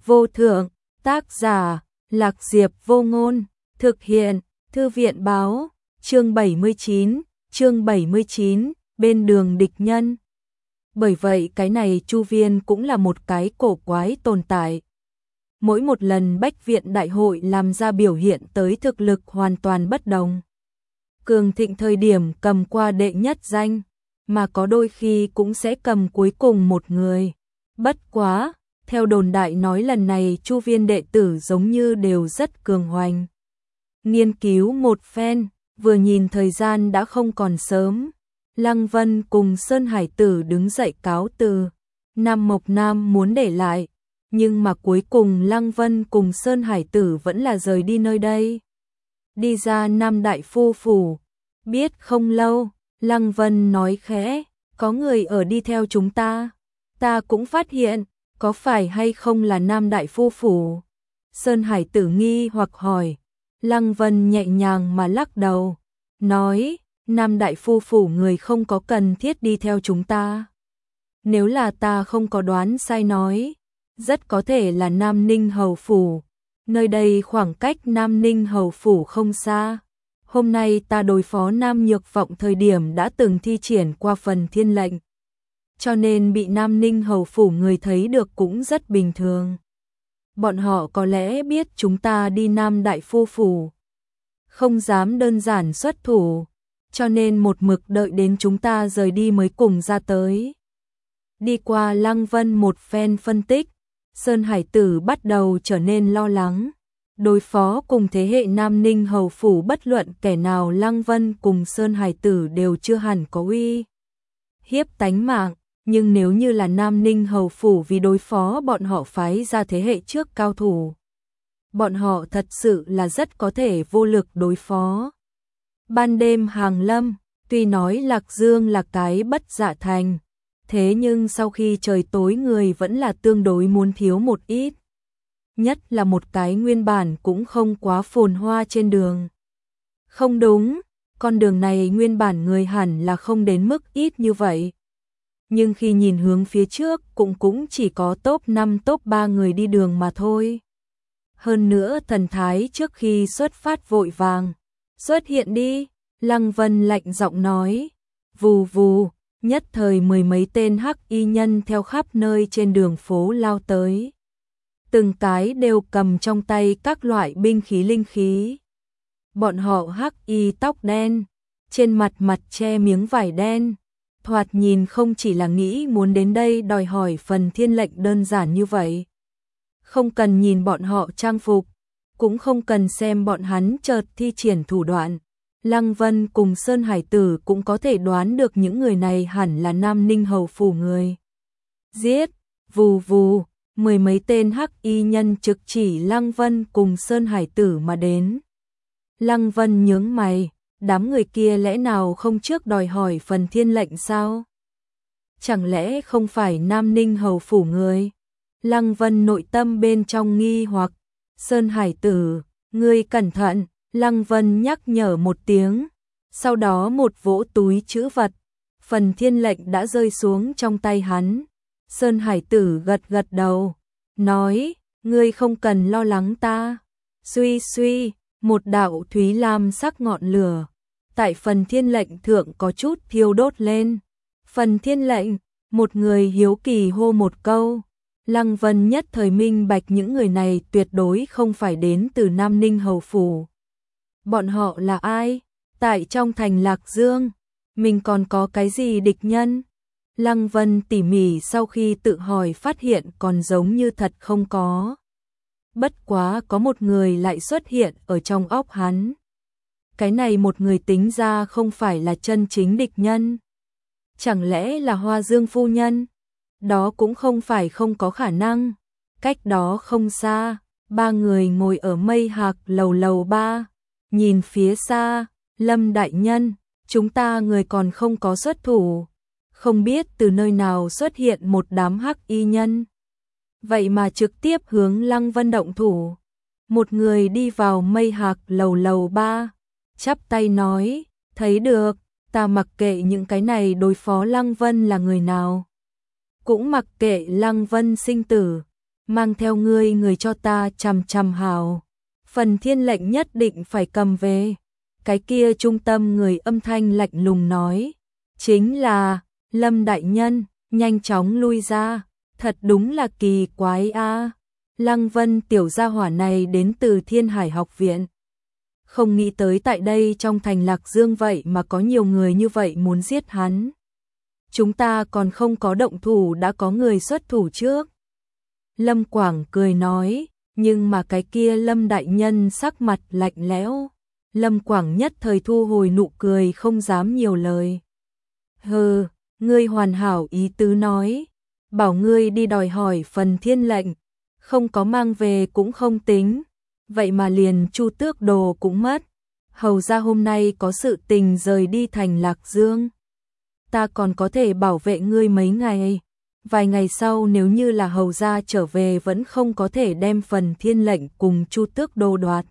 vô thượng, tác giả, Lạc Diệp Vô Ngôn, thực hiện, Thư viện báo, chương 79, bên đường địch nhân. Bởi vậy cái này Chu Viên cũng là một cái cổ quái tồn tại. Mỗi một lần Bách Viện Đại hội làm ra biểu hiện tới thực lực hoàn toàn bất đồng. Cường thịnh thời điểm cầm qua đệ nhất danh, mà có đôi khi cũng sẽ cầm cuối cùng một người. Bất quá, theo đồn đại nói lần này Chu Viên đệ tử giống như đều rất cường hoành. Nghiên cứu một phen, vừa nhìn thời gian đã không còn sớm. Lăng Vân cùng Sơn Hải Tử đứng dậy cáo từ. Nam Mộc Nam muốn để lại, nhưng mà cuối cùng Lăng Vân cùng Sơn Hải Tử vẫn là rời đi nơi đây. Đi ra Nam Đại Phu Phủ. Biết không lâu, Lăng Vân nói khẽ, có người ở đi theo chúng ta. Ta cũng phát hiện, có phải hay không là Nam Đại Phu Phủ? Sơn Hải Tử nghi hoặc hỏi. Lăng Vân nhẹ nhàng mà lắc đầu, nói, Nam Đại Phu Phủ người không có cần thiết đi theo chúng ta. Nếu là ta không có đoán sai nói, rất có thể là Nam Ninh Hầu Phủ. Nơi đây khoảng cách Nam Ninh Hầu Phủ không xa. Hôm nay ta đối phó Nam Nhược Vọng thời điểm đã từng thi triển qua phần thiên lệnh. Cho nên bị Nam Ninh Hầu Phủ người thấy được cũng rất bình thường. Bọn họ có lẽ biết chúng ta đi Nam Đại Phu Phủ, không dám đơn giản xuất thủ, cho nên một mực đợi đến chúng ta rời đi mới cùng ra tới. Đi qua Lăng Vân một phen phân tích, Sơn Hải Tử bắt đầu trở nên lo lắng. Đối phó cùng thế hệ Nam Ninh Hầu Phủ bất luận kẻ nào Lăng Vân cùng Sơn Hải Tử đều chưa hẳn có uy hiếp tánh mạng. Nhưng nếu như là Nam Ninh Hầu Phủ vì đối phó bọn họ phái ra thế hệ trước cao thủ, bọn họ thật sự là rất có thể vô lực đối phó. Ban đêm hàng lâm, tuy nói Lạc Dương là cái bất dạ thành, thế nhưng sau khi trời tối người vẫn là tương đối muốn thiếu một ít. Nhất là một cái nguyên bản cũng không quá phồn hoa trên đường. Không đúng, con đường này nguyên bản người hẳn là không đến mức ít như vậy. Nhưng khi nhìn hướng phía trước cũng chỉ có top 5 top 3 người đi đường mà thôi. Hơn nữa thần thái trước khi xuất phát vội vàng. Xuất hiện đi, Lăng Vân lạnh giọng nói. Vù vù, nhất thời mười mấy tên hắc y nhân theo khắp nơi trên đường phố lao tới. Từng cái đều cầm trong tay các loại binh khí linh khí. Bọn họ hắc y tóc đen, trên mặt che miếng vải đen. Thoạt nhìn không chỉ là nghĩ muốn đến đây đòi hỏi phần thiên lệnh đơn giản như vậy. Không cần nhìn bọn họ trang phục, cũng không cần xem bọn hắn chợt thi triển thủ đoạn. Lăng Vân cùng Sơn Hải Tử cũng có thể đoán được những người này hẳn là Nam Ninh Hầu Phủ người. Giết, vù vù, mười mấy tên hắc y nhân trực chỉ Lăng Vân cùng Sơn Hải Tử mà đến. Lăng Vân nhướng mày. Đám người kia lẽ nào không trước đòi hỏi phần thiên lệnh sao? Chẳng lẽ không phải Nam Ninh Hầu Phủ người? Lăng Vân nội tâm bên trong nghi hoặc. Sơn Hải Tử, ngươi cẩn thận. Lăng Vân nhắc nhở một tiếng. Sau đó một vỗ túi trữ vật. Phần thiên lệnh đã rơi xuống trong tay hắn. Sơn Hải Tử gật gật đầu. Nói, ngươi không cần lo lắng ta. Suy suy, một đạo thúy lam sắc ngọn lửa. Tại phần thiên lệnh thượng có chút thiêu đốt lên. Phần thiên lệnh, một người hiếu kỳ hô một câu. Lăng Vân nhất thời minh bạch những người này tuyệt đối không phải đến từ Nam Ninh Hầu Phủ. Bọn họ là ai? Tại trong thành Lạc Dương, mình còn có cái gì địch nhân? Lăng Vân tỉ mỉ sau khi tự hỏi phát hiện còn giống như thật không có. Bất quá có một người lại xuất hiện ở trong óc hắn. Cái này một người tính ra không phải là chân chính địch nhân. Chẳng lẽ là Hoa Dương phu nhân? Đó cũng không phải không có khả năng. Cách đó không xa, ba người ngồi ở mây hạc lầu 3. Nhìn phía xa, Lâm đại nhân, chúng ta người còn không có xuất thủ. Không biết từ nơi nào xuất hiện một đám hắc y nhân. Vậy mà trực tiếp hướng Lăng Vân động thủ. Một người đi vào mây hạc lầu 3. Chắp tay nói, thấy được, ta mặc kệ những cái này đối phó Lăng Vân là người nào. Cũng mặc kệ Lăng Vân sinh tử, mang theo ngươi người cho ta chằm chằm hào. Phần thiên lệnh nhất định phải cầm về. Cái kia trung tâm người âm thanh lạnh lùng nói, chính là Lâm đại nhân, nhanh chóng lui ra, thật đúng là kỳ quái a. Lăng Vân tiểu gia hỏa này đến từ Thiên Hải học viện. Không nghĩ tới tại đây trong thành Lạc Dương vậy mà có nhiều người như vậy muốn giết hắn. Chúng ta còn không có động thủ đã có người xuất thủ trước. Lâm Quảng cười nói, nhưng mà cái kia Lâm đại nhân sắc mặt lạnh lẽo. Lâm Quảng nhất thời thu hồi nụ cười không dám nhiều lời. Hừ, ngươi hoàn hảo ý tứ nói, bảo ngươi đi đòi hỏi phần thiên lệnh, không có mang về cũng không tính, vậy mà liền Chu Tước đồ cũng mất. Hầu ra hôm nay có sự tình rời đi thành Lạc Dương. Ta còn có thể bảo vệ ngươi mấy ngày. Vài ngày sau nếu như là hầu ra trở về vẫn không có thể đem phần thiên lệnh cùng Chu Tước đồ đoạt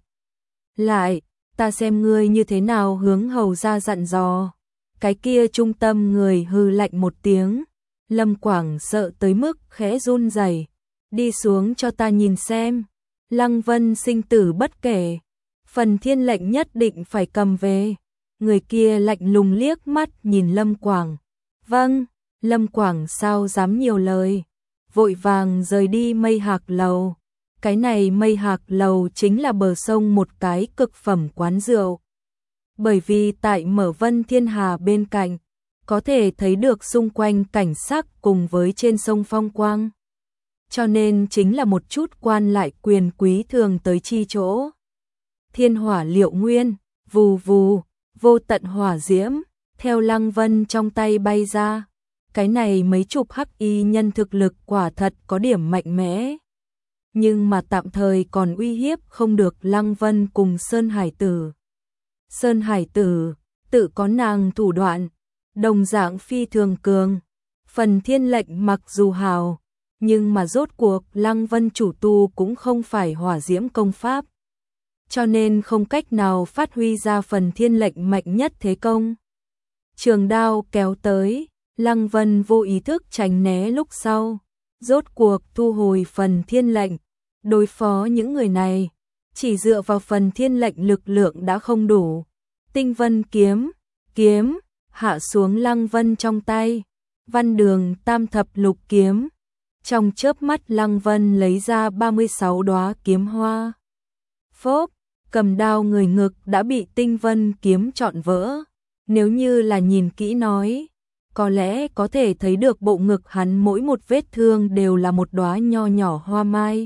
lại, ta xem ngươi như thế nào hướng hầu ra dặn dò. Cái kia trung tâm người hừ lạnh một tiếng. Lâm Quảng sợ tới mức khẽ run rẩy, đi xuống cho ta nhìn xem. Lăng Vân sinh tử bất kể, phần thiên lệnh nhất định phải cầm về. Người kia lạnh lùng liếc mắt nhìn Lâm Quảng. Vâng. Lâm Quảng sao dám nhiều lời, vội vàng rời đi Mây Hạc Lầu. Cái này Mây Hạc Lầu chính là bờ sông một cái cực phẩm quán rượu. Bởi vì tại Mở Vân Thiên Hà bên cạnh, có thể thấy được xung quanh cảnh sắc cùng với trên sông phong quang. Cho nên chính là một chút quan lại quyền quý thường tới chi chỗ. Thiên hỏa liệu nguyên, vù vù, vô tận hỏa diễm, theo Lăng Vân trong tay bay ra. Cái này mấy chục hắc y nhân thực lực quả thật có điểm mạnh mẽ. Nhưng mà tạm thời còn uy hiếp không được Lăng Vân cùng Sơn Hải Tử. Sơn Hải Tử, tự có nàng thủ đoạn, đồng dạng phi thường cường. Phần thiên lệnh mặc dù hào, nhưng mà rốt cuộc Lăng Vân chủ tu cũng không phải hỏa diễm công pháp. Cho nên không cách nào phát huy ra phần thiên lệnh mạnh nhất thế công. Trường đao kéo tới. Lăng Vân vô ý thức tránh né lúc sau, rốt cuộc thu hồi phần thiên lệnh. Đối phó những người này, chỉ dựa vào phần thiên lệnh lực lượng đã không đủ. Tinh Vân kiếm, hạ xuống Lăng Vân trong tay. Văn Đường Tam Thập Lục kiếm. Trong chớp mắt Lăng Vân lấy ra 36 đóa kiếm hoa. Phốp, cầm đao người ngực đã bị Tinh Vân kiếm trọn vỡ. Nếu như là nhìn kỹ nói, có lẽ có thể thấy được bộ ngực hắn mỗi một vết thương đều là một đóa nho nhỏ hoa mai.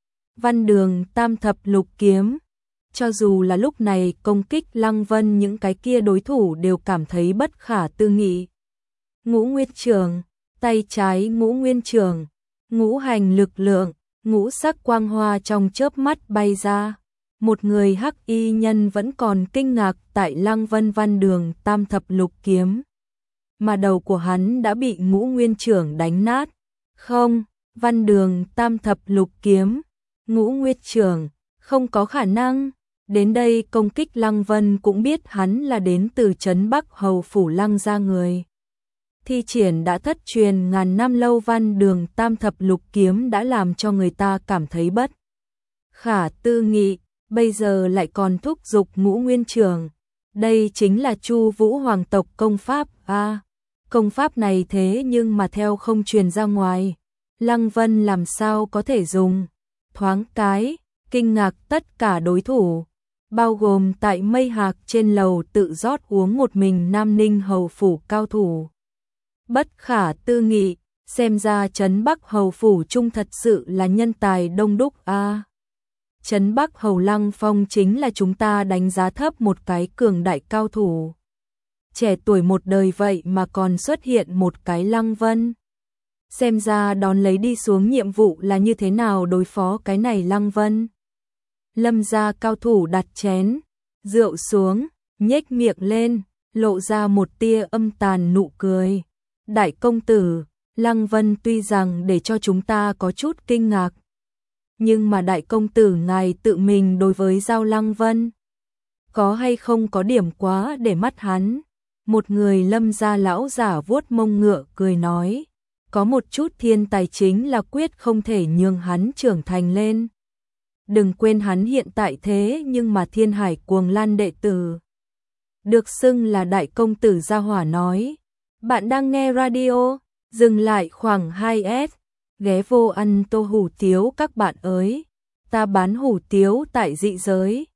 Văn Đường Tam Thập Lục kiếm. Cho dù là lúc này công kích Lăng Vân những cái kia đối thủ đều cảm thấy bất khả tư nghị. Ngũ Nguyên Trường, tay trái Ngũ Nguyên Trường, ngũ hành lực lượng, ngũ sắc quang hoa trong chớp mắt bay ra. Một người hắc y nhân vẫn còn kinh ngạc tại Lăng Vân Văn Đường Tam Thập Lục kiếm. Mà đầu của hắn đã bị Ngũ Nguyên Trưởng đánh nát. Không, Văn Đường Tam Thập Lục kiếm, Ngũ Nguyên Trưởng, không có khả năng. Đến đây công kích Lăng Vân cũng biết hắn là đến từ trấn Bắc Hầu phủ Lăng gia người. Thi triển đã thất truyền ngàn năm lâu Văn Đường Tam Thập Lục kiếm đã làm cho người ta cảm thấy bất khả tư nghị, bây giờ lại còn thúc giục Ngũ Nguyên Trưởng. Đây chính là Chu Vũ hoàng tộc công pháp a. Công pháp này thế nhưng mà theo không truyền ra ngoài, Lăng Vân làm sao có thể dùng. Thoáng cái, kinh ngạc tất cả đối thủ, bao gồm tại Mây Hạc trên lầu tự rót uống một mình Nam Ninh hầu phủ cao thủ. Bất khả tư nghị, xem ra trấn Bắc hầu phủ trung thật sự là nhân tài đông đúc a. Trấn Bắc hầu Lăng Phong chính là chúng ta đánh giá thấp một cái cường đại cao thủ. Trẻ tuổi một đời vậy mà còn xuất hiện một cái Lăng Vân. Xem ra đón lấy đi xuống nhiệm vụ là như thế nào đối phó cái này Lăng Vân. Lâm gia cao thủ đặt chén rượu xuống, nhếch miệng lên, lộ ra một tia âm tàn nụ cười. Đại công tử, Lăng Vân tuy rằng để cho chúng ta có chút kinh ngạc, nhưng mà đại công tử ngài tự mình đối với Giao Lăng Vân, có hay không có điểm quá để mắt hắn. Một người Lâm gia lão giả vuốt mông ngựa cười nói, có một chút thiên tài chính là quyết không thể nhường hắn trưởng thành lên. Đừng quên hắn hiện tại thế nhưng mà Thiên Hải Cuồng Lan đệ tử. Được xưng là đại công tử Gia Hỏa nói. Bạn đang nghe radio, dừng lại khoảng 2S, ghé vô ăn tô hủ tiếu các bạn ơi. Ta bán hủ tiếu tại dị giới.